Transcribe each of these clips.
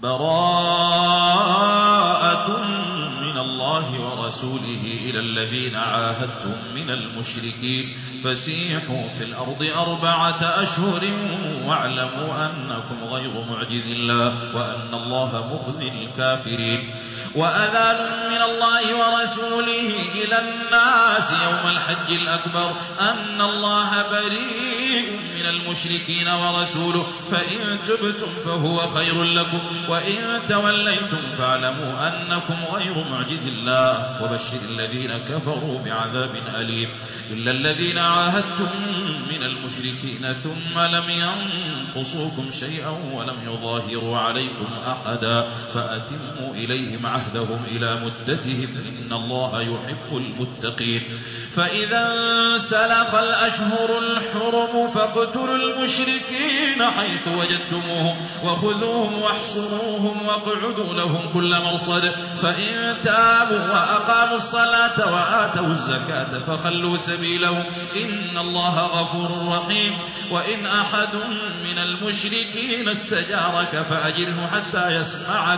براءة من الله ورسوله إلى الذين عاهدتم من المشركين فسيحوا في الأرض 4 أشهر واعلموا أنكم غير معجز الله وأن الله مخزي الكافرين. وأذان من الله ورسوله إلى الناس يوم الحج الأكبر أن الله بريء من المشركين ورسوله فإن تبتم فهو خير لكم وإن توليتم فاعلموا أنكم غير معجز الله وبشر الذين كفروا بعذاب أليم. إلا الذين عاهدتم من المشركين ثم لم ينقصوكم شيئا ولم يظاهروا عليكم أحدا فأتموا إليهم عهدهم إلى مدتهم إن الله يحب المتقين. فإذا انسلخ الأشهر الحرم فاقتلوا المشركين حيث وجدتموهم وخذوهم واحصروهم واقعدوا لهم كل مرصد فإن تابوا وأقاموا الصلاة وآتوا الزكاة فخلوا سبيلهم إن الله غفور رحيم. وإن أحد من المشركين استجارك فأجره حتى يسمع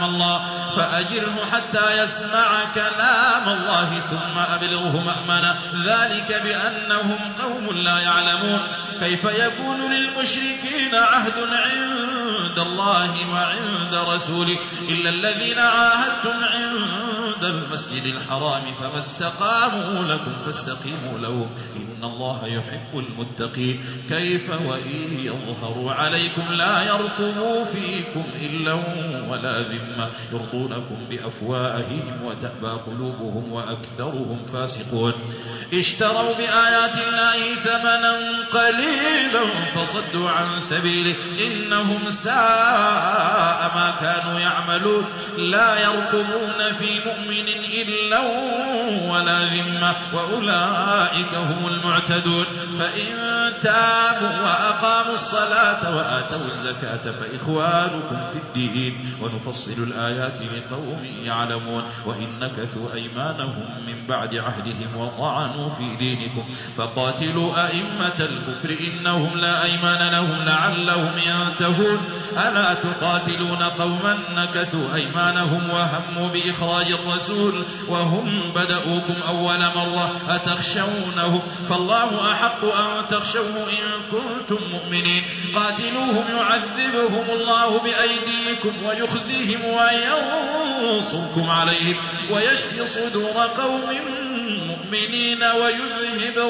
كلام الله ثم أبلغه مأمنة ذلك بأنهم قوم لا يعلمون. كيف يكون للمشركين عهد عند الله وعند رسوله إلا الذين عاهدتم عند المسجد الحرام فما استقاموا لكم فاستقيموا لهم إن الله يحب المتقين. كيف وإن يظهروا عليكم لا يرقبوا فيكم إلا ولا ذمة يرضونكم بأفواههم وتأبى قلوبهم وأكثرهم فاسقون. اشتروا بآيات الله ثمنا قليلا فصدوا عن سبيله إنهم ساء ما كانوا يعملون. لا يرقبون في مؤمن إلا ولا ذمة وأولئك هم المعتدون. فإن تابوا وأقاموا الصلاة وآتوا الزكاة فإخوانكم في الدين ونفصل الآيات لقوم يعلمون. وإن نكثوا أيمانهم من بعد عهدهم وطعنوا في دينكم فقاتلوا أئمة الكفر إنهم لا أيمان لهم لعلهم ينتهون. ألا تقاتلون قوما نكثوا أيمانهم وهموا بإخراج الرسول وهم بدأوكم أول مرة أتخشونهم فالله أحق أن تخشوه إن كنتم مؤمنين. قاتلوهم يعذبهم الله بأيديكم ويخزيهم وينصركم عليهم ويشفي صدور قوم مؤمنين ويذهب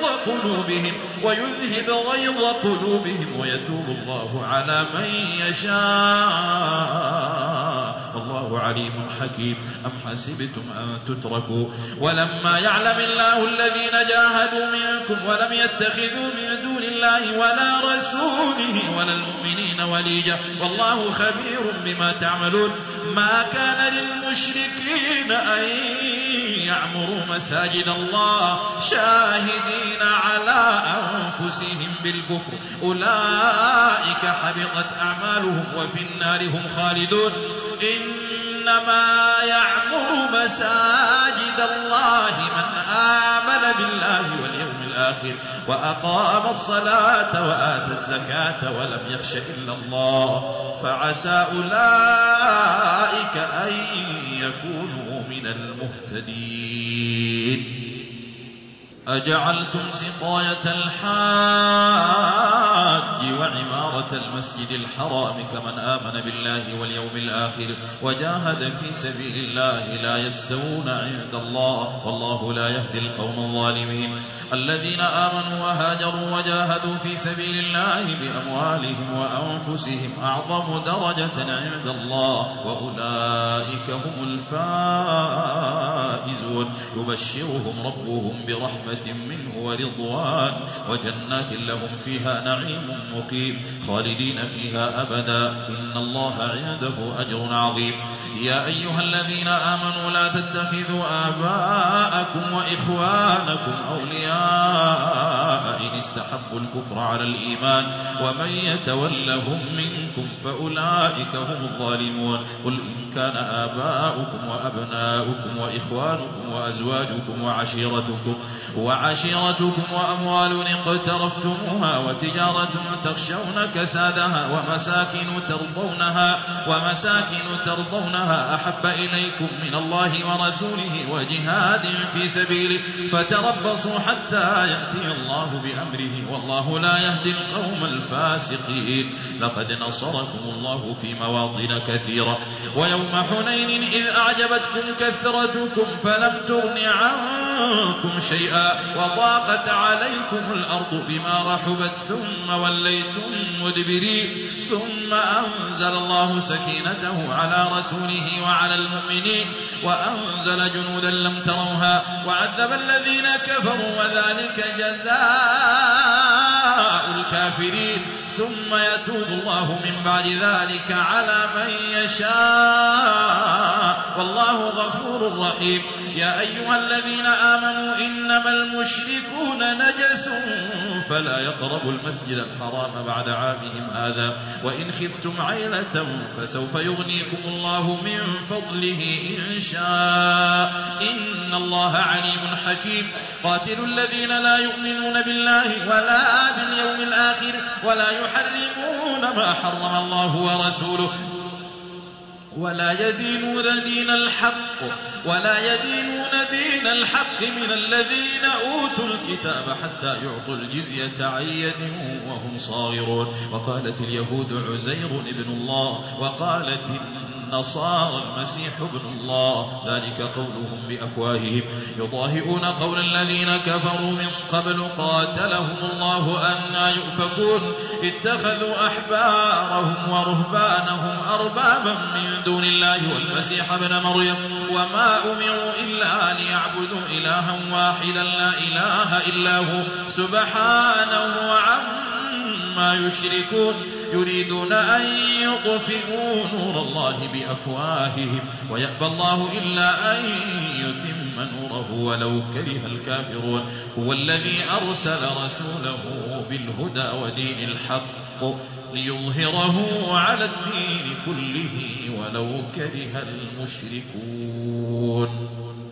غيظ قلوبهم ويتوب الله على من يشاء والله عليم حكيم. أم حسبتم أن تتركوا ولما يعلم الله الذين جاهدوا منكم ولم يتخذوا من دون الله ولا رسوله ولا المؤمنين وليجا والله خبير بما تعملون. ما كان للمشركين أن يعمروا مساجد الله شاهدين على أنفسهم بالكفر أولئك حبطت أعمالهم وفي النار هم خالدون. إنما يعمر مساجد الله من آمن بالله واليوم الآخر وأقام الصلاة وآتى الزكاة ولم يخش إلا الله فعسى أولئك أن يكونوا من المهتدين. أجعلتم سقاية الحاج وعمارة المسجد الحرام كمن آمن بالله واليوم الآخر وجاهد في سبيل الله لا يستوون عند الله والله لا يهدي القوم الظالمين. الذين آمنوا وهاجروا وجاهدوا في سبيل الله بأموالهم وأنفسهم أعظم درجة عند الله وأولئك هم الفائزون. يبشرهم ربهم برحمة منه ورضوان وجنات لهم فيها نعيم مقيم خالدين فيها أبدا إن الله عنده أجر عظيم. يا أيها الذين آمنوا لا تتخذوا آباءكم وإخوانكم أولياء إن استحبوا الكفر على الإيمان ومن يتولهم منكم فأولئك هم الظالمون قل إن كان آباؤكم وأبناؤكم وإخوانكم وأزواجكم وعشيرتكم وأموال اقترفتموها وتجارة تخشون كسادها ومساكن ترضونها أحب إليكم من الله ورسوله وجهاد في سبيله فتربصوا حتى يأتي الله بأمره والله لا يهدي القوم الفاسقين لقد نصركم الله في مواطن كثيرة ويوم حنين إذ أعجبتكم كثرتكم فلم تغن عنكم شيئا وضاقت عليكم الأرض بما رحبت ثم وليتم مدبرين ثم أنزل الله سكينته على رسوله وعلى المؤمنين وأنزل جنودا لم تروها وعذب الذين كفروا وذلك جزاء الكافرين ثم يتوب الله من بعد ذلك على من يشاء والله غفور رحيم يا أيها الذين آمنوا إنما المشركون نجس فلا يقربوا المسجد الحرام بعد عامهم هذا وإن خفتم عيلة فسوف يغنيكم الله من فضله إن شاء إن الله عليم حكيم قاتلوا الذين لا يؤمنون بالله ولا باليوم الآخر ولا يحرمون ما حرم الله ورسوله ولا يدينون دين الحق من الذين أوتوا الكتاب حتى يعطوا الجزية عن يد وهم صاغرون وقالت اليهود عزير ابن الله وقالت النصارى المسيح ابن الله ذلك قولهم بأفواههم يضاهئون قول الذين كفروا من قبل قاتلهم الله أنى يؤفكون اتخذوا أحبارهم ورهبانهم أربابا من دون الله والمسيح ابن مريم وما أمروا إلا ليعبدوا إلها واحدا لا إله إلا هو سبحانه عما يشركون يريدون أن يطفئوا نور الله بأفواههم ويأبى الله إلا أن يتم نوره ولو كره الكافرون هو الذي أرسل رسوله بالهدى ودين الحق ليظهره على الدين كله ولو كره المشركون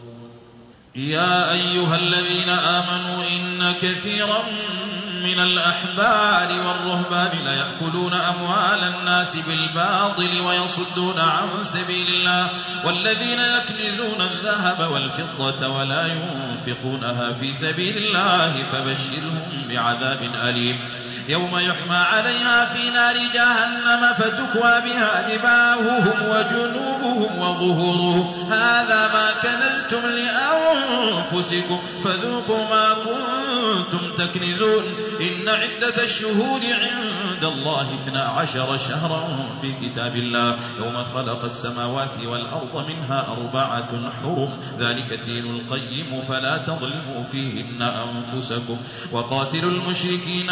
يا أيها الذين آمنوا إن كثيرا من الأحبار والرهبان ليأكلون أموال الناس بالباطل ويصدون عن سبيل الله والذين يكنزون الذهب والفضة ولا ينفقونها في سبيل الله فبشرهم بعذاب أليم يوم يحمى عليها في نار جهنم فتكوى بها جباههم وجنوبهم وظهورهم هذا ما كنزتم لأنفسكم فذوقوا ما كنتم تكنزون إن عدة الشهود عند الله 12 شهرا في كتاب الله يوم خلق السماوات والأرض منها 4 حرم ذلك الدين القيم فلا تظلموا فيهن أنفسكم وقاتلوا المشركين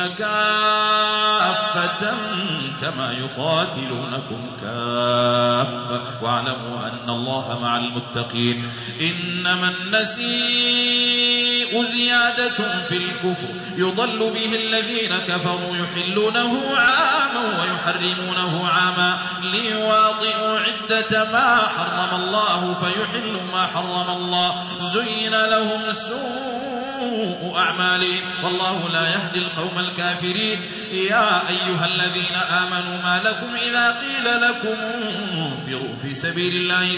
كافة كما يقاتلونكم كافة واعلموا أن الله مع المتقين إنما النسيء زيادة في الكفر يضل به الذين كفروا يحلونه عاما ويحرمونه عاما ليواطئوا عدة ما حرم الله فيحلوا ما حرم الله زين لهم سوء أعمالهم والله لا يهدي القوم الكافرين يا أيها الذين آمنوا ما لكم إذا قيل لكم انفروا في سبيل الله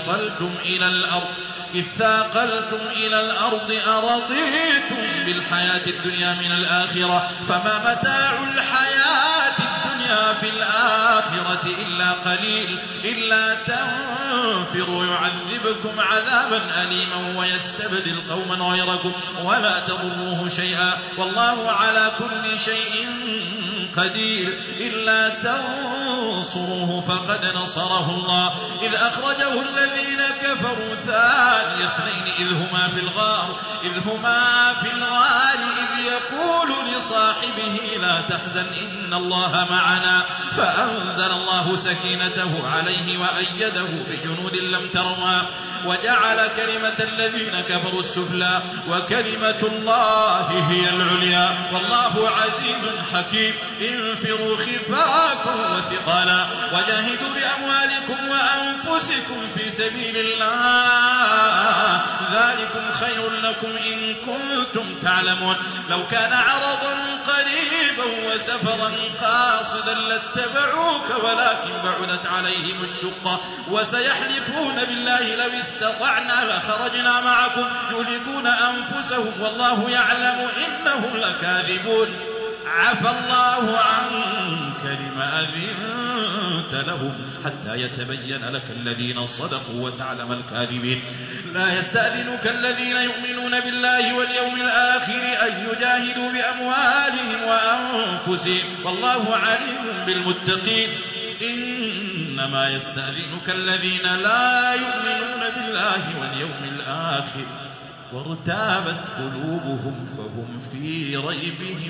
إذ ثاقلتم إلى الأرض أرضيتم بالحياة الدنيا من الآخرة فما متاع الحياة الدنيا في الآخرة إلا قليل إلا تنفروا يعذبكم عذابا أليما ويستبدل قوما غيركم ولا تضروه شيئا والله على كل شيء قدير إلا تنصروه فقد نصره الله إذ أخرجه الذين كفروا ثاني اثنين إذ هما في الغار إذ يقول لصاحبه لا تحزن إن الله معنا فأنزل الله سكينته عليه وأيده بجنود لم تروها وجعل كلمة الذين كفروا السفلى وكلمة الله هي العليا والله عزيز حكيم انفروا خفافا وثقالا وجاهدوا بأموالكم وأنفسكم في سبيل الله ذلكم خير لكم إن كنتم تعلمون لو كان عرضا قريبا وسفرا قاصدا لاتبعوك ولكن بعدت عليهم الشقة وسيحلفون بالله لو استطعنا لخرجنا معكم يهلكون أنفسهم والله يعلم إنهم لكاذبون عفى الله عنك لما أذنت لهم حتى يتبين لك الذين صدقوا وتعلم الكاذبين لا يستأذنك الذين يؤمنون بالله واليوم الآخر أن يجاهدوا بأموالهم وأنفسهم والله عليم بالمتقين إنما يستأذنك الذين لا يؤمنون بالله واليوم الآخر وارتابت قلوبهم فهم في ريبهم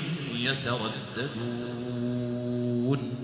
يترددون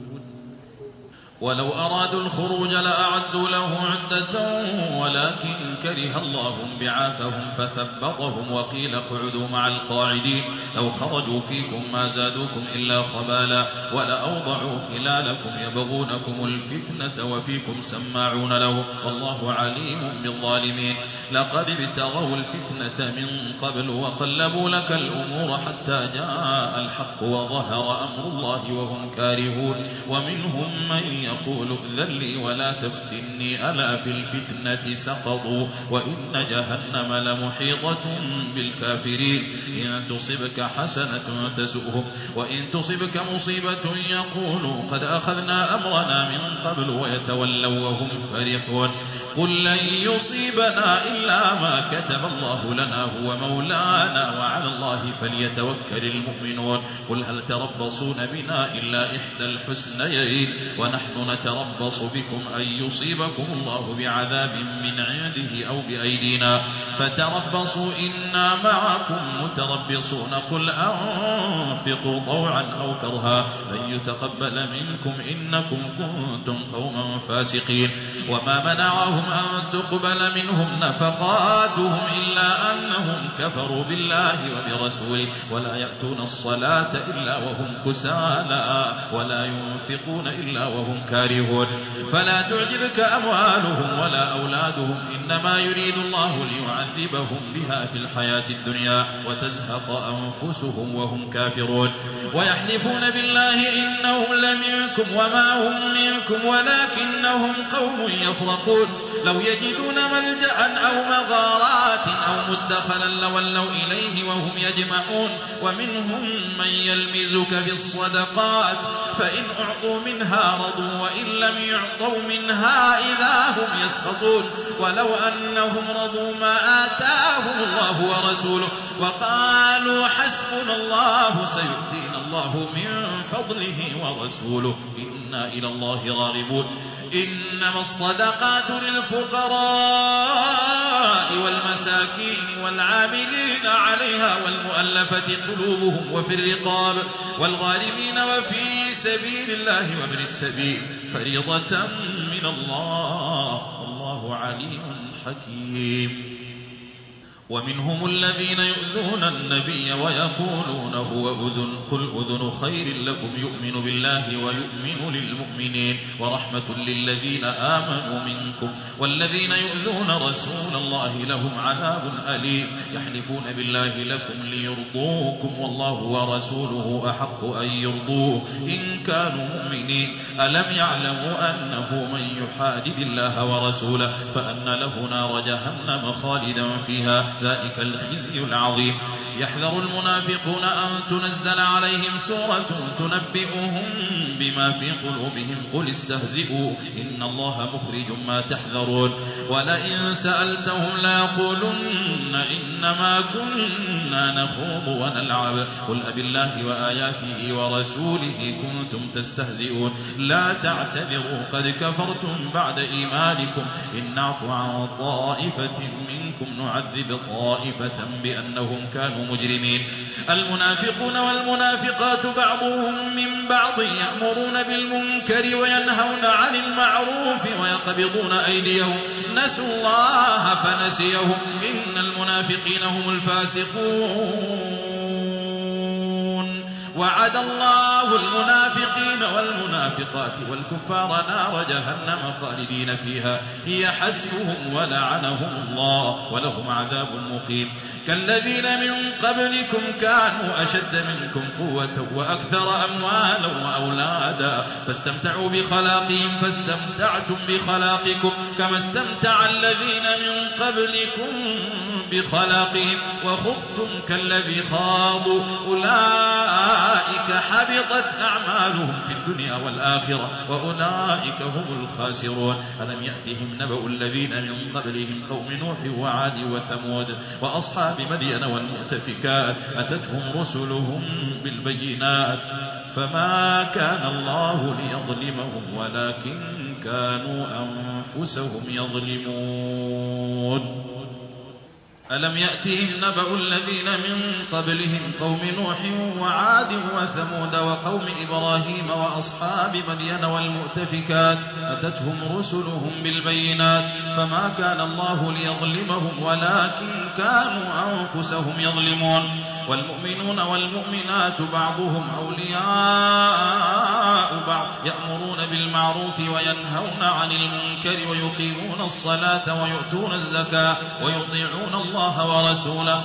ولو أرادوا الخروج لأعدوا له عدة ولكن كره الله انبعاثهم فثبطهم وقيل اقعدوا مع القاعدين لو خرجوا فيكم ما زادوكم إلا خبالا ولأوضعوا خلالكم يبغونكم الفتنة وفيكم سماعون له والله عليم بالظالمين لقد ابتغوا الفتنة من قبل وقلبوا لك الأمور حتى جاء الحق وظهر أمر الله وهم كارهون ومنهم من يقول ائذن لي ولا تفتني ألا في الفتنة سقطوا وإن جهنم لمحيطة بالكافرين إن تصبك حسنة تسؤهم وإن تصبك مصيبة يقولوا قد أخذنا أمرنا من قبل ويتولوا وهم فرحون قل لن يصيبنا إلا ما كتب الله لنا هو مولانا وعلى الله فليتوكل المؤمنون قل هل تربصون بنا إلا إحدى الحسنيين ونحن نتربص بكم أن يصيبكم الله بعذاب من عنده أو بأيدينا فتربصوا إنا معكم متربصون قل أنفقوا طوعا أو كرها لن يتقبل منكم إنكم كنتم قوما فاسقين وما منعهم أن تقبل منهم نفقاتهم إلا أنهم كفروا بالله وبرسوله ولا يأتون الصلاة إلا وهم كسالى ولا ينفقون إلا وهم كارهون فلا تعجبك أموالهم ولا أولادهم إنما يريد الله ليعذبهم بها في الحياة الدنيا وتزهق أنفسهم وهم كافرون ويحلفون بالله إنهم لمنكم وما هم منكم ولكنهم قوم يفرقون لو يجدون ملجأ أو مغارات أو مدخلا لولوا إليه وهم يجمعون ومنهم من يلمزك في الصدقات فإن أعطوا منها رضوا وإن لم يعطوا منها إذا هم يسخطون ولو أنهم رضوا ما آتاهم الله ورسوله وقالوا حسبنا الله سيؤتينا الله من فضله ورسوله إنا إلى الله راغبون إنما الصدقات للفقراء والمساكين والعاملين عليها والمؤلفة قلوبهم وفي الرقاب والغارمين وفي سبيل الله وابن السبيل فريضة من الله والله عليم حكيم ومنهم الذين يؤذون النبي ويقولون هو أذن قل أذن خير لكم يؤمن بالله ويؤمن للمؤمنين ورحمة للذين آمنوا منكم والذين يؤذون رسول الله لهم عذاب أليم يحلفون بالله لكم ليرضوكم والله ورسوله أحق أن يرضوه إن كانوا مؤمنين ألم يعلموا أنه من يحادد الله ورسوله فأن له نار جهنم خالدا فيها ذلك الخزي العظيم يحذر المنافقون أن تنزل عليهم سورة تنبئهم بما في قلوبهم قل استهزئوا إن الله مخرج ما تحذرون ولئن سألتهم ليقولن إنما كنا نخوض ونلعب قل أبالله وآياته ورسوله كنتم تستهزئون لا تعتذروا قد كفرتم بعد إيمانكم إن نعفو عن طائفة منكم نعذب طائفة بأنهم كانوا مجرمين المنافقون والمنافقات بعضهم من بعض يأمرون بالمنكر وينهون عن المعروف ويقبضون أيديهم نسوا الله فنسيهم إن المنافقين هم الفاسقون وعد الله المنافقين والمنافقات والكفار نار جهنم خالدين فيها هي حسبهم ولعنهم الله ولهم عذاب مقيم كالذين من قبلكم كانوا أشد منكم قوة وأكثر أموالا وأولادا فاستمتعوا بخلاقهم فاستمتعتم بخلاقكم كما استمتع الذين من قبلكم بخلاقهم وخضتم كالذي خاضوا أولئك حبطت أعمالهم في الدنيا والآخرة وأولئك هم الخاسرون ألم يأتهم نبأ الذين من قبلهم قوم نوح وعاد وثمود وأصحاب مدين والمؤتفكات أتتهم رسلهم بالبينات فما كان الله ليظلمهم ولكن كانوا أنفسهم يظلمون ألم يأتهم نبأ الذين من قبلهم قوم نوح وعاد وثمود وقوم إبراهيم وأصحاب مدين والمؤتفكات أتتهم رسلهم بالبينات فما كان الله ليظلمهم ولكن كانوا أنفسهم يظلمون والمؤمنون والمؤمنات بعضهم أولياء بعض يأمرون بالمعروف وينهون عن المنكر ويقيمون الصلاة ويؤتون الزكاة ويطيعون الله ورسوله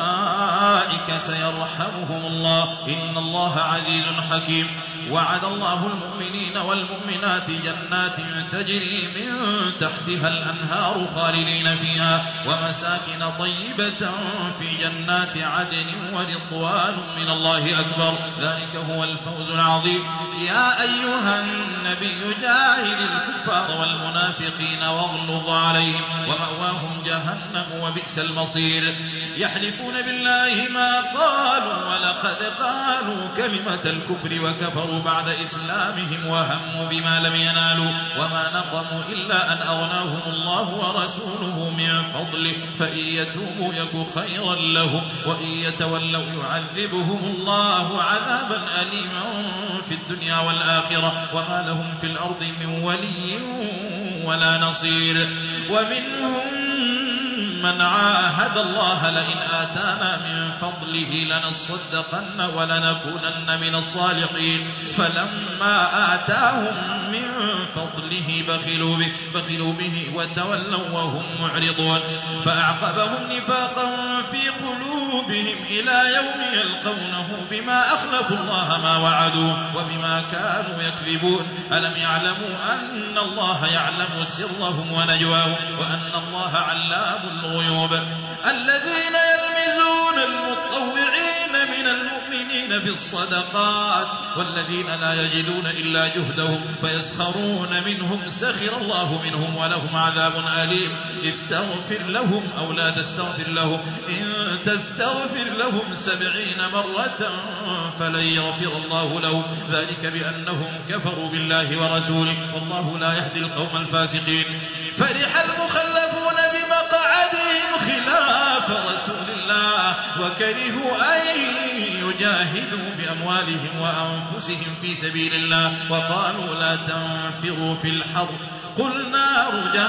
أولئك سيرحمهم الله إن الله عزيز حكيم وعد الله المؤمنين والمؤمنات جنات تجري من تحتها الأنهار خالدين فيها ومساكن طيبة في جنات عدن ورضوان من الله أكبر ذلك هو الفوز العظيم يا أيها النبي جاهد الكفار والمنافقين واغلظ عليهم ومأواهم جهنم وبئس المصير يحلفون بالله ما قالوا ولقد قالوا كلمة الكفر وكفروا بعد إسلامهم وهموا بما لم ينالوا وما نقموا إلا أن أغناهم الله ورسوله من فضله فإن يتوبوا يك خيرا لهم وإن يتولوا يعذبهم الله عذابا أليما في الدنيا والآخرة وما لهم في الأرض من ولي ولا نصير ومنهم من عاهد الله لئن آتانا من فضله لنصدقن ولنكونن من الصالحين فلما آتاهم من فضله بخلوا به وتولوا وهم معرضون فأعقبهم نفاقا في قلوبهم إلى يوم يلقونه بما أخلفوا الله ما وعدوا وبما كانوا يكذبون ألم يعلموا أن الله يعلم سرهم ونجواهم وأن الله علام الغيوب الذين يلمزون المطوعين من المؤمنين بالصدقات والذين لا يجدون إلا جهدهم فيسخرون منهم سخر الله منهم ولهم عذاب أليم استغفر لهم أو لا تستغفر لهم إن تستغفر لهم 70 مرة فلن يغفر الله لهم ذلك بأنهم كفروا بالله ورسوله والله لا يهدي القوم الفاسقين فرح المخلفون بمقعدهم خلاف رسول الله وكرهوا أن يجاهدوا بأموالهم وأنفسهم في سبيل الله وقالوا لا تنفروا في الحر قل نار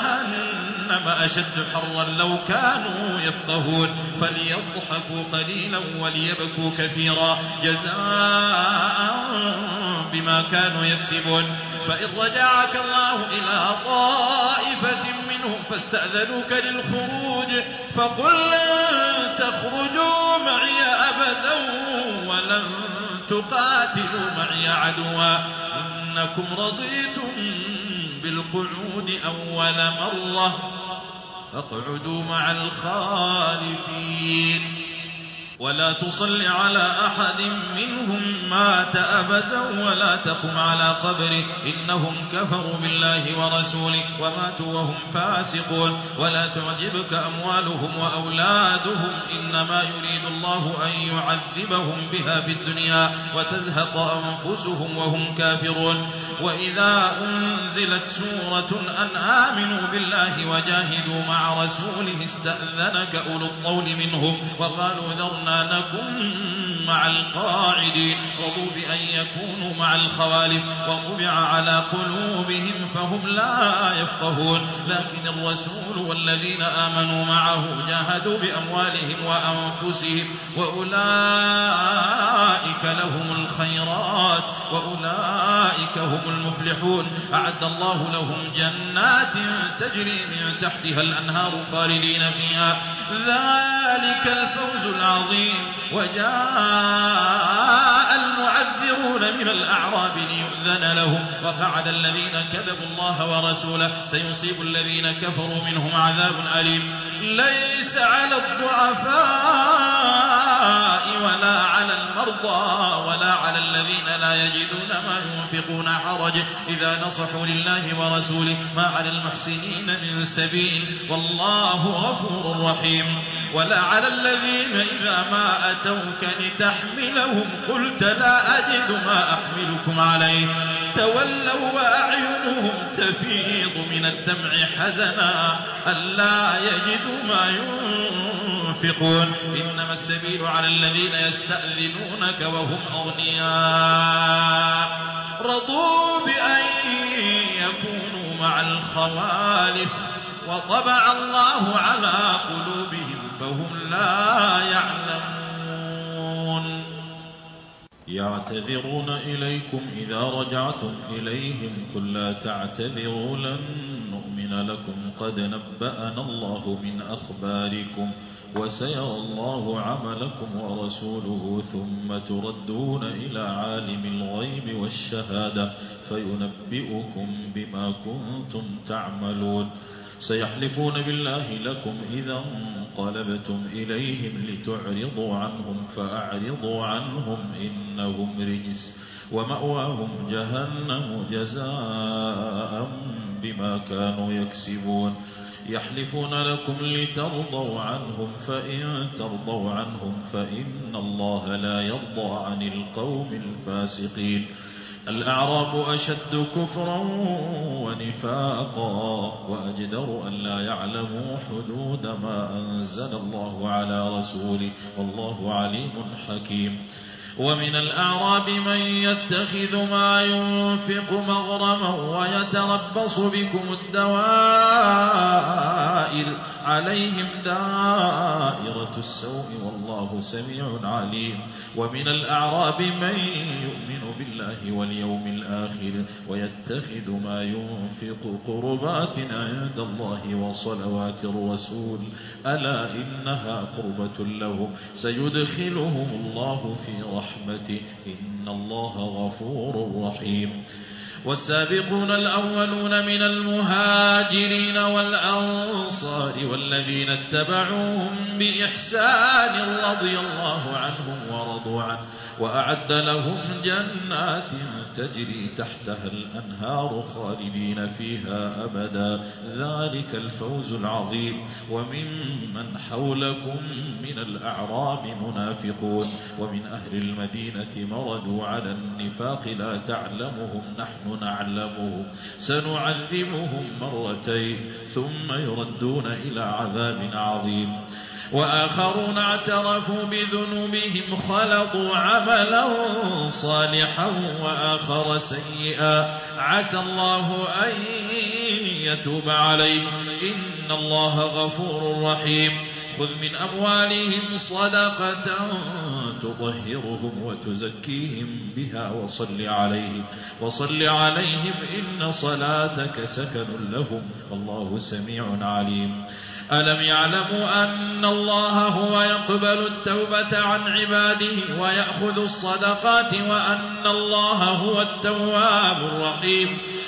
جهنم أشد حرا لو كانوا يفقهون فليضحكوا قليلا وليبكوا كثيرا جزاء بما كانوا يكسبون فإن رجعك الله إلى طائفة منهم فاستأذنوك للخروج فقل لن تخرجوا معي أبدا ولن تقاتلوا معي عدوا إنكم رضيتم بالقعود أول مرة فاقعدوا مع الخالفين ولا تصل على أحد منهم مات أبدا ولا تقم على قبره إنهم كفروا بالله ورسوله وماتوا وهم فاسقون. ولا تعجبك أموالهم وأولادهم إنما يريد الله أن يعذبهم بها في الدنيا وتزهق أنفسهم وهم كافرون. وإذا أنزلت سورة أن آمنوا بالله وجاهدوا مع رسوله استأذنك أولو الطول منهم وقالوا ذرنا نكن مع القاعدين رضوا بأن يكونوا مع الخوالف وطبع على قلوبهم فهم لا يفقهون. لكن الرسول والذين آمنوا معه جاهدوا بأموالهم وأنفسهم وأولئك لهم الخيرات وأولئك هم المفلحون. أعد الله لهم جنات تجري من تحتها الأنهار خالدين فيها ذلك الفوز العظيم. وجاء المعذرون من الأعراب ليؤذن لهم وقعد الذين كذبوا الله ورسوله سيصيب الذين كفروا منهم عذاب أليم. ليس على الضعفاء ولا على المرضى ولا على الذين لا يجدون ما ينفقون حرج إذا نصحوا لله ورسوله ما على المحسنين من سبيل والله غفور رحيم. ولا على الذين إذا ما أتوك لتحملهم قلت لا أجد ما أحملكم عليه تولوا وأعينهم تفيض من الدمع حزنا ألا يجدوا ما ينفقون. إنما السبيل على الذين يستأذنونك وهم أغنياء رضوا بأن يكونوا مع الخوالف وطبع الله على قلوبهم فهم لا يعلمون. يعتذرون إليكم إذا رجعتم إليهم قل لا تعتذروا لن نؤمن لكم قد نبأنا الله من أخباركم وسيرى الله عملكم ورسوله ثم تردون إلى عالم الغيب والشهادة فينبئكم بما كنتم تعملون. سيحلفون بالله لكم إذا انقلبتم إليهم لتعرضوا عنهم فأعرضوا عنهم إنهم رجس ومأواهم جهنم جزاء بما كانوا يكسبون. يحلفون لكم لترضوا عنهم فإن ترضوا عنهم فإن الله لا يرضى عن القوم الفاسقين. الأعراب أشد كفرا ونفاقا وأجدر أن لا يعلموا حدود ما أنزل الله على رسوله والله عليم حكيم. ومن الأعراب من يتخذ ما ينفق مغرما ويتربص بكم الدوائر عليهم دائرة السوء والله سميع عليم. ومن الأعراب من يؤمن بالله واليوم الآخر ويتخذ ما ينفق قربات عند الله وصلوات الرسول ألا إنها قربة لهم سيدخلهم الله في رحمته إن الله غفور رحيم. والسابقون الأولون من المهاجرين والأنصار والذين اتبعوهم بإحسان رضي الله عنهم ورضوا عنه وأعد لهم جنات تجري تحتها الأنهار خالدين فيها أبدا ذلك الفوز العظيم. وممن حولكم من الأعراب منافقون ومن أهل المدينة مردوا على النفاق لا تعلمهم نحن نعلمهم سنعذبهم مرتين ثم يردون إلى عذاب عظيم. وآخرون اعترفوا بذنوبهم خلطوا عملا صالحا وآخر سيئا عسى الله أن يتوب عليهم إن الله غفور رحيم. خذ من أموالهم صدقة تطهرهم وتزكيهم بها وصل عليهم إن صلاتك سكن لهم والله سميع عليم. ألم يعلموا أن الله هو يقبل التوبة عن عباده ويأخذ الصدقات وأن الله هو التواب الرحيم.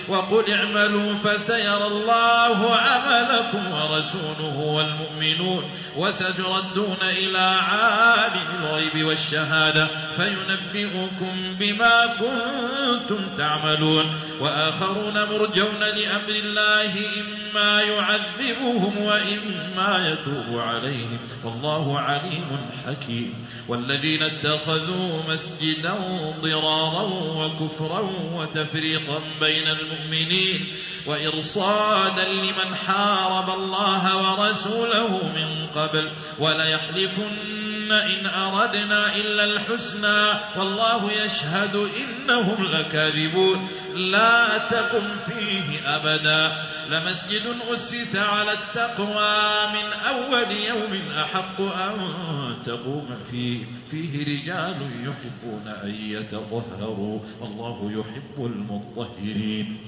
وقل اعملوا فسيرى الله عملكم ورسوله والمؤمنون وستردون إلى عالم الغيب والشهادة فينبئكم بما كنتم تعملون وآخرون مرجون لأمر الله إما يعذبهم وإما يتوب عليهم والله عليم حكيم. والذين اتخذوا مسجدا ضرارا وكفرا وتفريقا بين المؤمنين وإرصادا لمن حارب الله ورسوله من قبل وليحلفن إن أردنا إلا الحسنى والله يشهد إنهم لكاذبون. لا تقم فيه أبدا لمسجد أسس على التقوى من أول يوم أحق أن تقوم فيه رجال يحبون أن يتطهروا والله يحب المطهرين.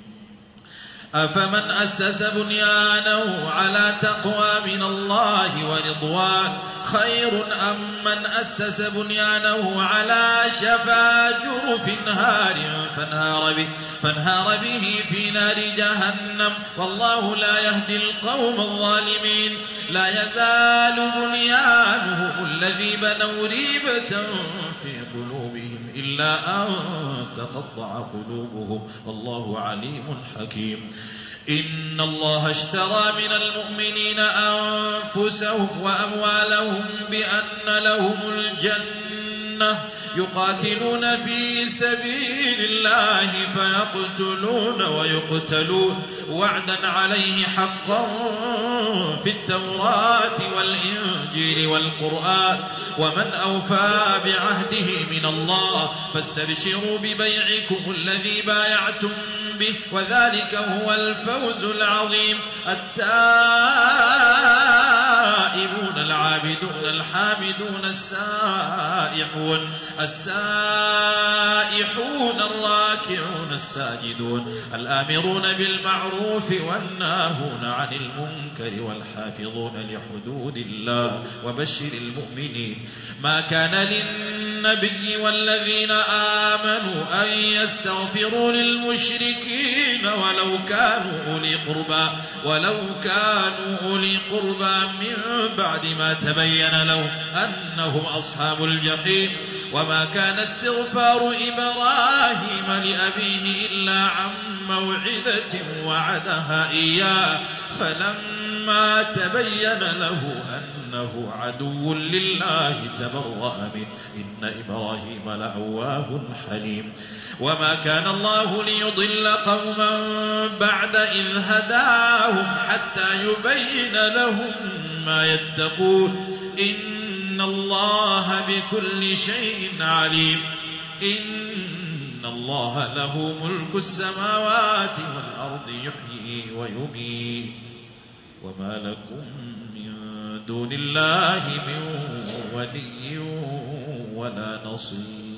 أفمن أسس بنيانه على تقوى من الله ورضوان خير أم من أسس بنيانه على شفا جرف فانهار به في نار جهنم والله لا يهدي القوم الظالمين. لا يزال بنيانهم الذي بنوا ريبة في قلوبهم إلا أن تقطع قلوبهم والله عليم حكيم. إن الله اشترى من المؤمنين أنفسهم وأموالهم بأن لهم الجنة يقاتلون في سبيل الله فيقتلون ويقتلون وعدا عليه حقا في التوراة والإنجيل والقرآن ومن أوفى بعهده من الله فاستبشروا ببيعكم الذي بايعتم به وذلك هو الفوز العظيم. التائبون العابدون الحامدون السائحون الراكعون الساجدون الآمرون بالمعروف والناهون عن المنكر والحافظون لحدود الله وبشر المؤمنين. ما كان للنبي والذين آمنوا أن يستغفروا للمشركين ولو كانوا أولي قربى من بعد ما تبين لهم أنهم أصحاب الجحيم. وما كان استغفار إبراهيم لأبيه إلا عن موعدة وعدها إياه فلما تبين له أنه عدو لله تبرأ منه إن إبراهيم لأواه حليم. وما كان الله ليضل قوما بعد إذ هداهم حتى يبين لهم ما يتقون إن الله بكل شيء عليم. إن الله له ملك السماوات والأرض يحيي ويميت وما لكم من دون الله من ولي ولا نصير.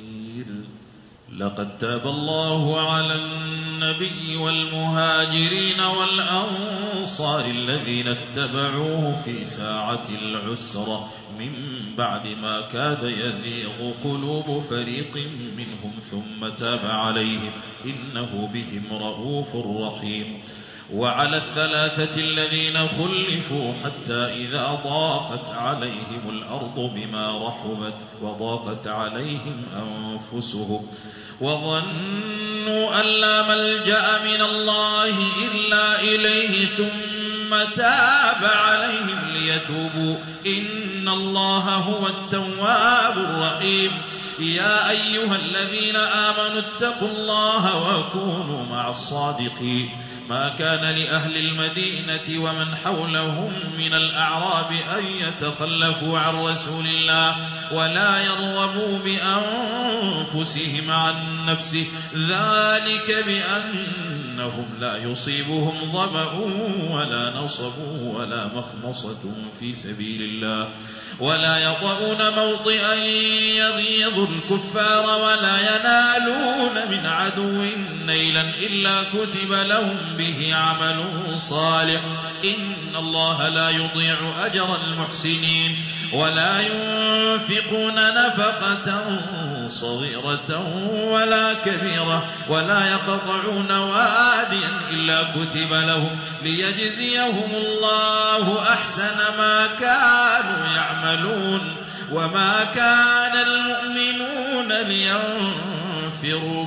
لقد تاب الله على النبي والمهاجرين والأنصار الذين اتبعوه في ساعة العسرة من بعد ما كاد يزيغ قلوب فريق منهم ثم تاب عليهم إنه بهم رؤوف رحيم. وعلى الثلاثة الذين خلفوا حتى إذا ضاقت عليهم الأرض بما رحبت وضاقت عليهم أنفسهم وظنوا أن لا ملجأ من الله إلا إليه ثم تاب عليهم ليتوبوا إن الله هو التواب الرحيم. يا أيها الذين آمنوا اتقوا الله وكونوا مع الصادقين. ما كان لأهل المدينة ومن حولهم من الأعراب أن يتخلفوا عن رسول الله ولا يرغبوا بأنفسهم عن نفسه ذلك بأنهم لا يصيبهم ظمأ ولا نصب ولا مخمصة في سبيل الله ولا يطؤون موطئا يغيظ الكفار ولا ينالون من عدو نيلا إلا كتب لهم به عمل صالح إن الله لا يضيع أجر المحسنين. ولا ينفقون نفقة صغيرة ولا كبيرة ولا يقطعون واديا إلا كتب لهم ليجزيهم الله أحسن ما كانوا يعملون وما كان المؤمنون لينفروا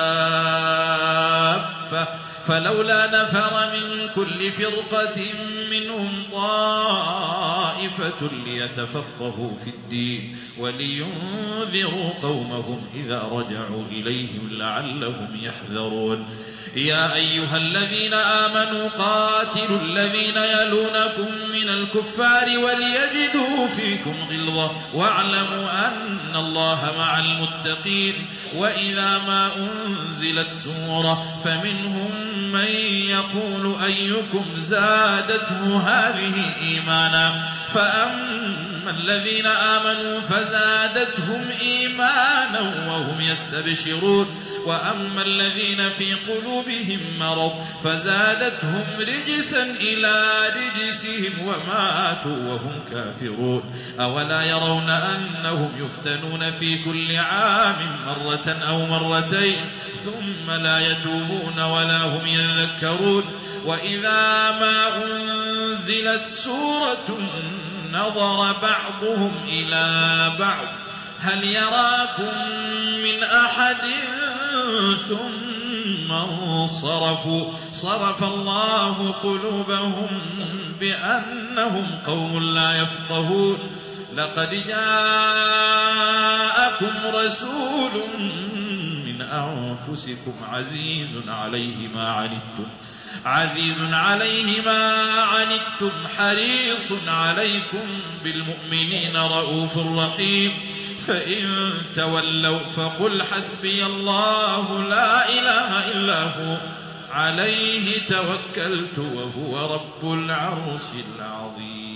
كافة فلولا نفر من كل فرقة منهم طائفة ليتفقهوا في الدين ولينذروا قومهم إذا رجعوا إليهم لعلهم يحذرون يا أيها الذين آمنوا قاتلوا الذين يلونكم من الكفار وليجدوا فيكم غلظة واعلموا أن الله مع المتقين وإذا ما أنزلت سورة فمنهم من يقول أيكم زادته هذه إيمانا فأما الذين آمنوا فزادتهم إيمانا وهم يستبشرون وأما الذين في قلوبهم مرض فزادتهم رجسا إلى رجسهم وماتوا وهم كافرون أولا يرون أنهم يفتنون في كل عام مرة أو مرتين ثم لا يتوبون ولا هم يذكرون وإذا ما أنزلت سورة نظر بعضهم إلى بعض هل يراكم من أحد ثم انصرفوا صرف الله قلوبهم بأنهم قوم لا يفقهون لقد جاءكم رسول من أنفسكم عزيز عليه ما عنتم حريص عليكم بالمؤمنين رؤوف رحيم فإن تولوا فقل حسبي الله لا إله إلا هو عليه توكلت وهو رب العرش العظيم